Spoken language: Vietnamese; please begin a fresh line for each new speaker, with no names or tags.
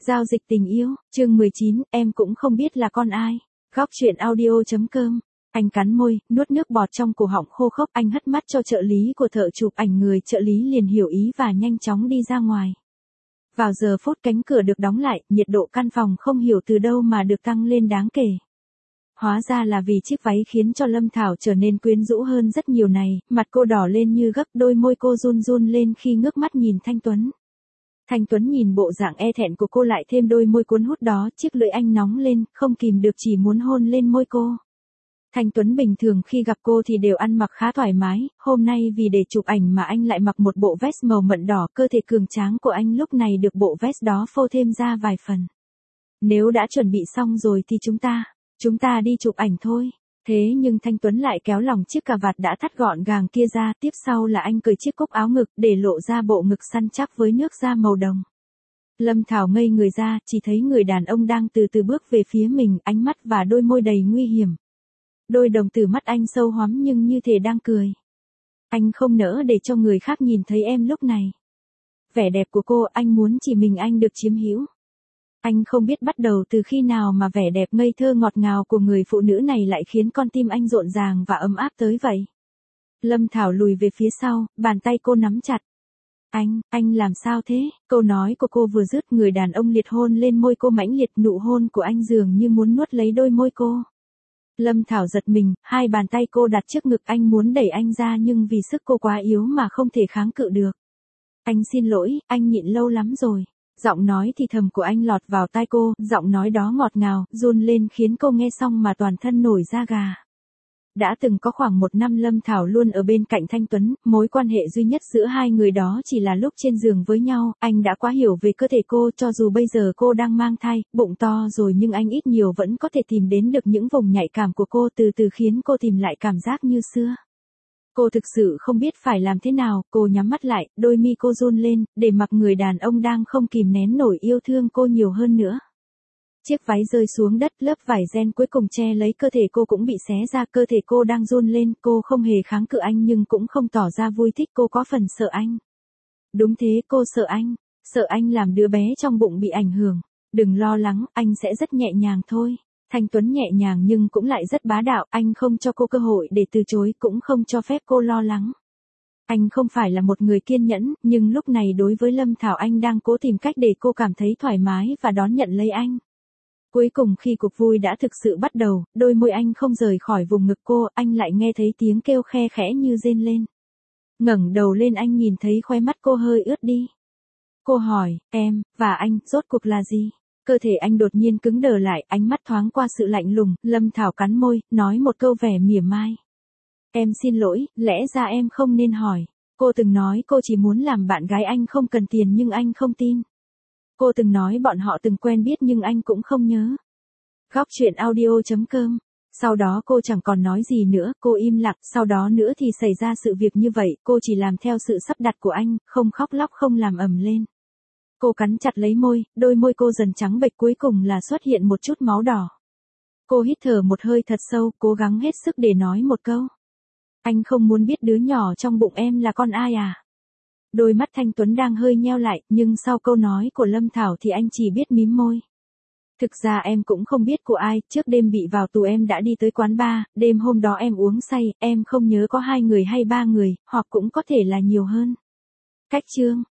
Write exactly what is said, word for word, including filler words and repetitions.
Giao dịch tình yêu, chương mười chín, em cũng không biết là con ai. Góc chuyện audio chấm com. Anh cắn môi, nuốt nước bọt trong cổ họng khô khốc, anh hất mắt cho trợ lý của thợ chụp ảnh, người trợ lý liền hiểu ý và nhanh chóng đi ra ngoài. Vào giờ phút cánh cửa được đóng lại, nhiệt độ căn phòng không hiểu từ đâu mà được tăng lên đáng kể. Hóa ra là vì chiếc váy khiến cho Lâm Thảo trở nên quyến rũ hơn rất nhiều này, mặt cô đỏ lên như gấc, đôi môi cô run run lên khi ngước mắt nhìn Thanh Tuấn. Thanh Tuấn nhìn bộ dạng e thẹn của cô lại thêm đôi môi cuốn hút đó, chiếc lưỡi anh nóng lên, không kìm được chỉ muốn hôn lên môi cô. Thanh Tuấn bình thường khi gặp cô thì đều ăn mặc khá thoải mái, hôm nay vì để chụp ảnh mà anh lại mặc một bộ vest màu mận đỏ, cơ thể cường tráng của anh lúc này được bộ vest đó phô thêm ra vài phần. Nếu đã chuẩn bị xong rồi thì chúng ta, chúng ta đi chụp ảnh thôi. Thế nhưng Thanh Tuấn lại kéo lỏng chiếc cà vạt đã thắt gọn gàng kia ra, tiếp sau là anh cởi chiếc cúc áo ngực để lộ ra bộ ngực săn chắc với nước da màu đồng. Lâm Thảo ngây người ra, chỉ thấy người đàn ông đang từ từ bước về phía mình, ánh mắt và đôi môi đầy nguy hiểm. Đôi đồng tử mắt anh sâu hoắm nhưng như thể đang cười. Anh không nỡ để cho người khác nhìn thấy em lúc này. Vẻ đẹp của cô, anh muốn chỉ mình anh được chiếm hữu. Anh không biết bắt đầu từ khi nào mà vẻ đẹp ngây thơ ngọt ngào của người phụ nữ này lại khiến con tim anh rộn ràng và ấm áp tới vậy. Lâm Thảo lùi về phía sau, bàn tay cô nắm chặt. Anh, anh làm sao thế? Câu nói của cô vừa dứt, người đàn ông liệt hôn lên môi cô mãnh liệt, nụ hôn của anh dường như muốn nuốt lấy đôi môi cô. Lâm Thảo giật mình, hai bàn tay cô đặt trước ngực anh muốn đẩy anh ra nhưng vì sức cô quá yếu mà không thể kháng cự được. Anh xin lỗi, anh nhịn lâu lắm rồi. Giọng nói thì thầm của anh lọt vào tai cô, giọng nói đó ngọt ngào, run lên khiến cô nghe xong mà toàn thân nổi da gà. Đã từng có khoảng một năm Lâm Thảo luôn ở bên cạnh Thanh Tuấn, mối quan hệ duy nhất giữa hai người đó chỉ là lúc trên giường với nhau, anh đã quá hiểu về cơ thể cô, cho dù bây giờ cô đang mang thai, bụng to rồi nhưng anh ít nhiều vẫn có thể tìm đến được những vùng nhạy cảm của cô, từ từ khiến cô tìm lại cảm giác như xưa. Cô thực sự không biết phải làm thế nào, cô nhắm mắt lại, đôi mi cô run lên, để mặc người đàn ông đang không kìm nén nổi yêu thương cô nhiều hơn nữa. Chiếc váy rơi xuống đất, lớp vải ren cuối cùng che lấy cơ thể cô cũng bị xé ra, cơ thể cô đang run lên, cô không hề kháng cự anh nhưng cũng không tỏ ra vui thích, cô có phần sợ anh. Đúng thế, cô sợ anh, sợ anh làm đứa bé trong bụng bị ảnh hưởng. Đừng lo lắng, anh sẽ rất nhẹ nhàng thôi. Thanh Tuấn nhẹ nhàng nhưng cũng lại rất bá đạo, anh không cho cô cơ hội để từ chối, cũng không cho phép cô lo lắng. Anh không phải là một người kiên nhẫn, nhưng lúc này đối với Lâm Thảo anh đang cố tìm cách để cô cảm thấy thoải mái và đón nhận lấy anh. Cuối cùng khi cuộc vui đã thực sự bắt đầu, đôi môi anh không rời khỏi vùng ngực cô, anh lại nghe thấy tiếng kêu khe khẽ như rên lên. Ngẩng đầu lên anh nhìn thấy khóe mắt cô hơi ướt đi. Cô hỏi, em, và anh, rốt cuộc là gì? Cơ thể anh đột nhiên cứng đờ lại, ánh mắt thoáng qua sự lạnh lùng, Lâm Thảo cắn môi, nói một câu vẻ mỉa mai. Em xin lỗi, lẽ ra em không nên hỏi. Cô từng nói cô chỉ muốn làm bạn gái anh, không cần tiền nhưng anh không tin. Cô từng nói bọn họ từng quen biết nhưng anh cũng không nhớ. Góc chuyện audio chấm com. Sau đó cô chẳng còn nói gì nữa, cô im lặng, sau đó nữa thì xảy ra sự việc như vậy, cô chỉ làm theo sự sắp đặt của anh, không khóc lóc không làm ầm lên. Cô cắn chặt lấy môi, đôi môi cô dần trắng bệch, cuối cùng là xuất hiện một chút máu đỏ. Cô hít thở một hơi thật sâu, cố gắng hết sức để nói một câu. Anh không muốn biết đứa nhỏ trong bụng em là con ai à? Đôi mắt Thanh Tuấn đang hơi nheo lại, nhưng sau câu nói của Lâm Thảo thì anh chỉ biết mím môi. Thực ra em cũng không biết của ai, trước đêm bị vào tù em đã đi tới quán bar, đêm hôm đó em uống say, em không nhớ có hai người hay ba người, hoặc cũng có thể là nhiều hơn. Cách chương.